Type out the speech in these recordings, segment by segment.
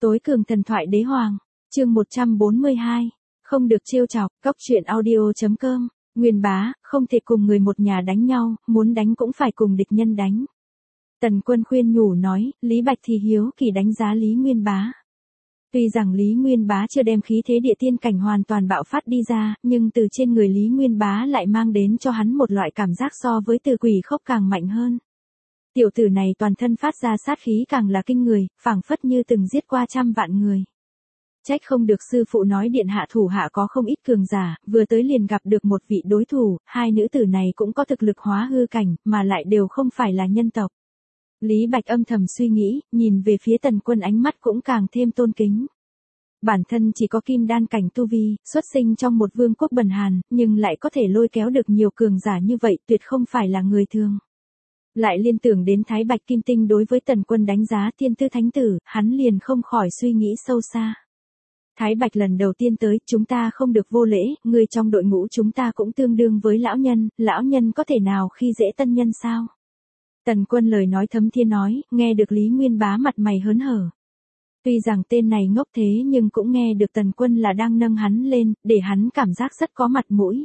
Tối cường thần thoại đế hoàng, chương 142, không được trêu chọc, cóc truyện audio.com, Nguyên Bá, không thể cùng người một nhà đánh nhau, muốn đánh cũng phải cùng địch nhân đánh. Tần Quân khuyên nhủ nói, Lý Bạch thì hiếu kỳ đánh giá Lý Nguyên Bá. Tuy rằng Lý Nguyên Bá chưa đem khí thế địa tiên cảnh hoàn toàn bạo phát đi ra, nhưng từ trên người Lý Nguyên Bá lại mang đến cho hắn một loại cảm giác so với Từ Quỷ Khốc càng mạnh hơn. Tiểu tử này toàn thân phát ra sát khí càng là kinh người, phảng phất như từng giết qua trăm vạn người. Trách không được sư phụ nói điện hạ thủ hạ có không ít cường giả, vừa tới liền gặp được một vị đối thủ, hai nữ tử này cũng có thực lực hóa hư cảnh, mà lại đều không phải là nhân tộc. Lý Bạch âm thầm suy nghĩ, nhìn về phía Tần Quân ánh mắt cũng càng thêm tôn kính. Bản thân chỉ có kim đan cảnh tu vi, xuất sinh trong một vương quốc bần hàn, nhưng lại có thể lôi kéo được nhiều cường giả như vậy, tuyệt không phải là người thường. Lại liên tưởng đến Thái Bạch Kim Tinh đối với Tần Quân đánh giá tiên tư thánh tử, hắn liền không khỏi suy nghĩ sâu xa. Thái Bạch lần đầu tiên tới, chúng ta không được vô lễ, người trong đội ngũ chúng ta cũng tương đương với lão nhân có thể nào khi dễ tân nhân sao? Tần Quân lời nói thấm thiên nói, nghe được Lý Nguyên Bá mặt mày hớn hở. Tuy rằng tên này ngốc thế nhưng cũng nghe được Tần Quân là đang nâng hắn lên, để hắn cảm giác rất có mặt mũi.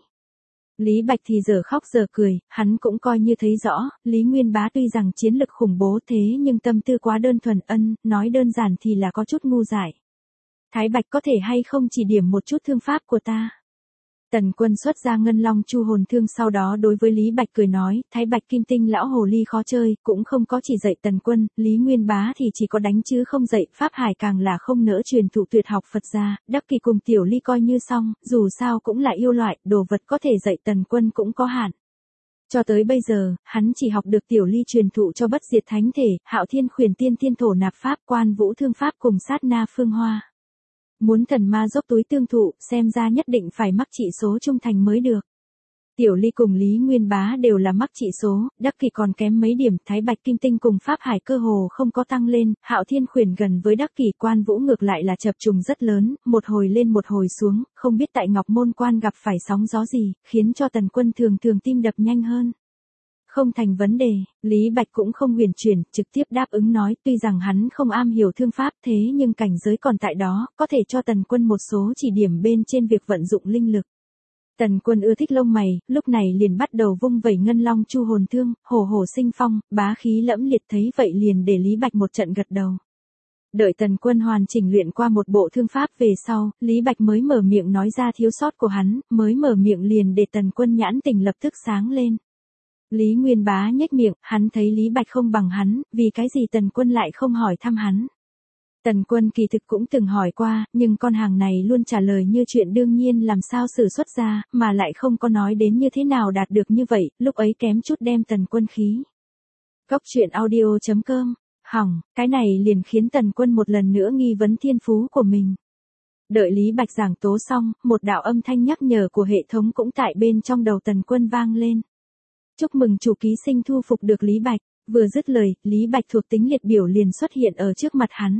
Lý Bạch thì giờ khóc giờ cười, hắn cũng coi như thấy rõ, Lý Nguyên Bá tuy rằng chiến lực khủng bố thế nhưng tâm tư quá đơn thuần, nói đơn giản thì là có chút ngu dại. Thái Bạch có thể hay không chỉ điểm một chút thương pháp của ta? Tần Quân xuất ra ngân long chu hồn thương, sau đó đối với Lý Bạch cười nói, Thái Bạch Kim Tinh lão hồ ly khó chơi, cũng không có chỉ dạy Tần Quân, Lý Nguyên Bá thì chỉ có đánh chứ không dạy, Pháp Hải càng là không nỡ truyền thụ tuyệt học Phật gia, Đắc Kỳ cùng Tiểu Ly coi như xong, dù sao cũng là yêu loại, đồ vật có thể dạy Tần Quân cũng có hạn. Cho tới bây giờ, hắn chỉ học được Tiểu Ly truyền thụ cho Bất Diệt Thánh Thể, Hạo Thiên Khuyển Tiên Thiên Thổ Nạp Pháp, Quan Vũ Thương Pháp cùng Sát Na Phương Hoa. Muốn thần ma dốc túi tương thụ, xem ra nhất định phải mắc trị số trung thành mới được. Tiểu Ly cùng Lý Nguyên Bá đều là mắc trị số, Đắc Kỳ còn kém mấy điểm, Thái Bạch Kim Tinh cùng Pháp Hải cơ hồ không có tăng lên, Hạo Thiên Khuyển gần với Đắc Kỳ, Quan Vũ ngược lại là chập trùng rất lớn, một hồi lên một hồi xuống, không biết tại Ngọc Môn Quan gặp phải sóng gió gì, khiến cho Tần Quân thường tim đập nhanh hơn. Không thành vấn đề, Lý Bạch cũng không huyền chuyển, trực tiếp đáp ứng nói, tuy rằng hắn không am hiểu thương pháp thế nhưng cảnh giới còn tại đó, có thể cho Tần Quân một số chỉ điểm bên trên việc vận dụng linh lực. Tần Quân ưa thích lông mày, lúc này liền bắt đầu vung vẩy ngân long chu hồn thương, hổ sinh phong, bá khí lẫm liệt, thấy vậy liền để Lý Bạch một trận gật đầu. Đợi Tần Quân hoàn chỉnh luyện qua một bộ thương pháp về sau, Lý Bạch mới mở miệng nói ra thiếu sót của hắn, mới mở miệng liền để Tần Quân nhãn tình lập tức sáng lên. Lý Nguyên Bá nhếch miệng, hắn thấy Lý Bạch không bằng hắn, vì cái gì Tần Quân lại không hỏi thăm hắn. Tần Quân kỳ thực cũng từng hỏi qua, nhưng con hàng này luôn trả lời như chuyện đương nhiên làm sao sử xuất ra, mà lại không có nói đến như thế nào đạt được như vậy, lúc ấy kém chút đem Tần Quân khí. Cóc truyện audio.com, hỏng, cái này liền khiến Tần Quân một lần nữa nghi vấn thiên phú của mình. Đợi Lý Bạch giảng tố xong, một đạo âm thanh nhắc nhở của hệ thống cũng tại bên trong đầu Tần Quân vang lên. Chúc mừng chủ ký sinh thu phục được Lý Bạch, vừa dứt lời, Lý Bạch thuộc tính liệt biểu liền xuất hiện ở trước mặt hắn.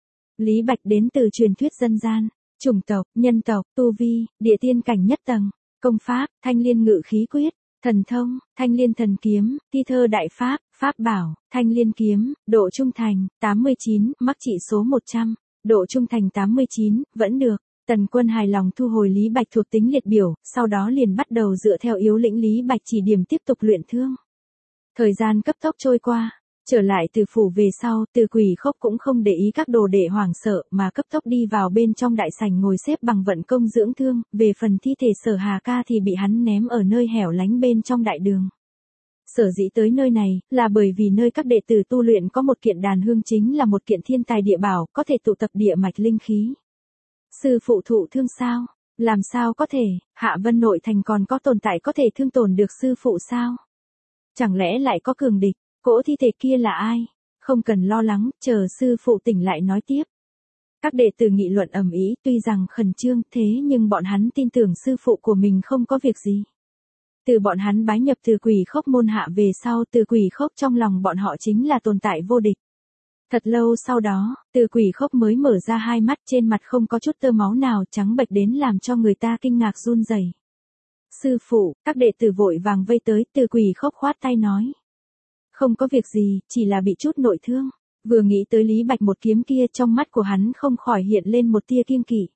Lý Bạch đến từ truyền thuyết dân gian, chủng tộc, nhân tộc, tu vi, địa tiên cảnh nhất tầng, công pháp, thanh liên ngự khí quyết, thần thông, thanh liên thần kiếm, thi thơ đại pháp, pháp bảo, thanh liên kiếm, độ trung thành, 89, mắc trị số 100, độ trung thành 89, vẫn được. Tần Quân hài lòng thu hồi Lý Bạch thuộc tính liệt biểu, sau đó liền bắt đầu dựa theo yếu lĩnh Lý Bạch chỉ điểm tiếp tục luyện thương. Thời gian cấp tốc trôi qua, trở lại từ phủ về sau, Từ Quỷ Khốc cũng không để ý các đồ đệ hoảng sợ mà cấp tốc đi vào bên trong đại sảnh ngồi xếp bằng vận công dưỡng thương, về phần thi thể Sở Hà Ca thì bị hắn ném ở nơi hẻo lánh bên trong đại đường. Sở dĩ tới nơi này, là bởi vì nơi các đệ tử tu luyện có một kiện đàn hương, chính là một kiện thiên tài địa bảo, có thể tụ tập địa mạch linh khí. Sư phụ thụ thương sao? Làm sao có thể, Hạ Vân nội thành còn có tồn tại có thể thương tổn được sư phụ sao? Chẳng lẽ lại có cường địch, cỗ thi thể kia là ai? Không cần lo lắng, chờ sư phụ tỉnh lại nói tiếp. Các đệ tử nghị luận ầm ĩ, tuy rằng khẩn trương thế nhưng bọn hắn tin tưởng sư phụ của mình không có việc gì. Từ bọn hắn bái nhập Từ Quỷ Khốc môn hạ về sau, Từ Quỷ Khốc trong lòng bọn họ chính là tồn tại vô địch. Thật lâu sau đó, Từ Quỷ Khốc mới mở ra hai mắt, trên mặt không có chút tơ máu nào, trắng bệch đến làm cho người ta kinh ngạc run rẩy. Sư phụ, các đệ tử vội vàng vây tới, Từ Quỷ Khốc khoát tay nói. Không có việc gì, chỉ là bị chút nội thương. Vừa nghĩ tới Lý Bạch một kiếm kia, trong mắt của hắn không khỏi hiện lên một tia kiêng kỵ.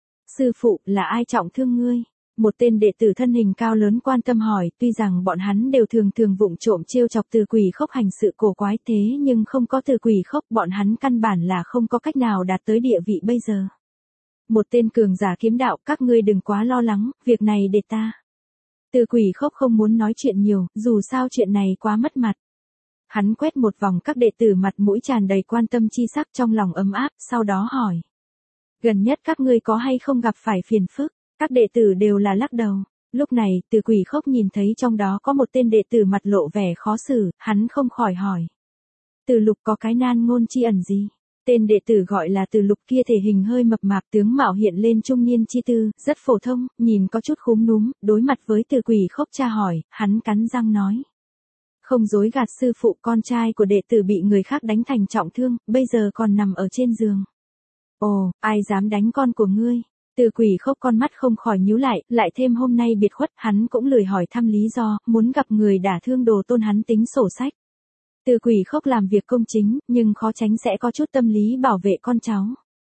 Sư phụ, là ai trọng thương ngươi? Một tên đệ tử thân hình cao lớn quan tâm hỏi, tuy rằng bọn hắn đều thường thường vụng trộm trêu chọc Từ Quỷ Khốc hành sự cổ quái thế nhưng không có Từ Quỷ Khốc bọn hắn căn bản là không có cách nào đạt tới địa vị bây giờ. Một tên cường giả kiếm đạo, các ngươi đừng quá lo lắng, việc này để ta. Từ Quỷ Khốc không muốn nói chuyện nhiều, dù sao chuyện này quá mất mặt. Hắn quét một vòng các đệ tử mặt mũi tràn đầy quan tâm chi sắc, trong lòng ấm áp, sau đó hỏi. Gần nhất các ngươi có hay không gặp phải phiền phức? Các đệ tử đều là lắc đầu. Lúc này, Từ Quỷ Khốc nhìn thấy trong đó có một tên đệ tử mặt lộ vẻ khó xử, hắn không khỏi hỏi. Từ Lục có cái nan ngôn chi ẩn gì? Tên đệ tử gọi là Từ Lục kia thể hình hơi mập mạp, tướng mạo hiện lên trung niên chi tư, rất phổ thông, nhìn có chút khúm núm, đối mặt với Từ Quỷ Khốc tra hỏi, hắn cắn răng nói. Không dối gạt sư phụ, con trai của đệ tử bị người khác đánh thành trọng thương, bây giờ còn nằm ở trên giường. Ồ, ai dám đánh con của ngươi? Từ Quỷ Khốc con mắt không khỏi nhíu lại thêm hôm nay biệt khuất, hắn cũng lười hỏi thăm lý do, muốn gặp người đả thương Đồ Tôn hắn tính sổ sách. Từ Quỷ Khốc làm việc công chính, nhưng khó tránh sẽ có chút tâm lý bảo vệ con cháu.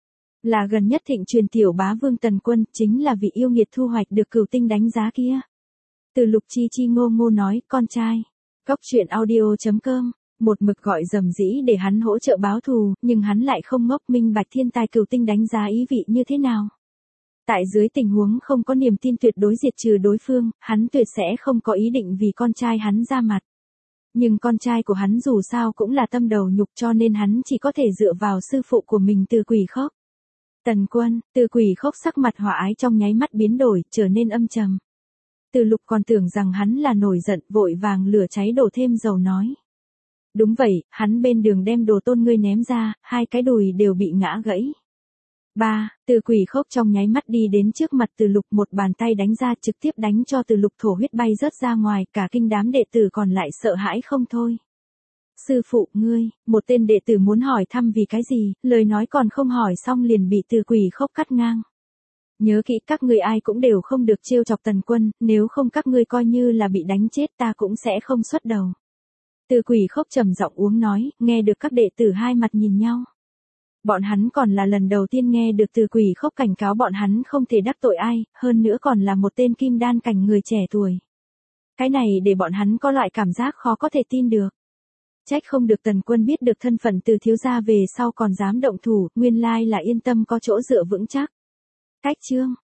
Là gần nhất thịnh truyền tiểu bá vương Tần Quân, chính là vị yêu nghiệt thu hoạch được Cửu Tinh đánh giá kia. Từ Lục chi ngô ngô nói, con trai. Cóc truyện audio.com, một mực gọi dầm dĩ để hắn hỗ trợ báo thù, nhưng hắn lại không ngốc, minh bạch thiên tài Cửu Tinh đánh giá ý vị như thế nào. Tại dưới tình huống không có niềm tin tuyệt đối diệt trừ đối phương, hắn tuyệt sẽ không có ý định vì con trai hắn ra mặt. Nhưng con trai của hắn dù sao cũng là tâm đầu nhục, cho nên hắn chỉ có thể dựa vào sư phụ của mình Từ Quỷ Khốc. Tần Quân, Từ Quỷ Khốc sắc mặt hòa ái trong nháy mắt biến đổi, trở nên âm trầm. Từ Lục còn tưởng rằng hắn là nổi giận, vội vàng lửa cháy đổ thêm dầu nói. Đúng vậy, hắn bên đường đem Đồ Tôn ngươi ném ra, hai cái đùi đều bị ngã gãy. Từ Quỷ Khốc trong nháy mắt đi đến trước mặt Từ Lục, một bàn tay đánh ra, trực tiếp đánh cho Từ Lục thổ huyết bay rớt ra ngoài, cả kinh đám đệ tử còn lại sợ hãi không thôi. Sư phụ, ngươi, một tên đệ tử muốn hỏi thăm vì cái gì, lời nói còn không hỏi xong liền bị Từ Quỷ Khốc cắt ngang. Nhớ kỹ, các ngươi ai cũng đều không được trêu chọc Tần Quân, nếu không các ngươi coi như là bị đánh chết ta cũng sẽ không xuất đầu. Từ Quỷ Khốc trầm giọng uống nói, nghe được các đệ tử hai mặt nhìn nhau. Bọn hắn còn là lần đầu tiên nghe được Từ Quỷ Khốc cảnh cáo bọn hắn không thể đắc tội ai, hơn nữa còn là một tên kim đan cảnh người trẻ tuổi. Cái này để bọn hắn có loại cảm giác khó có thể tin được. Trách không được Tần Quân biết được thân phận Từ thiếu gia về sau còn dám động thủ, nguyên lai là yên tâm có chỗ dựa vững chắc. Cách chương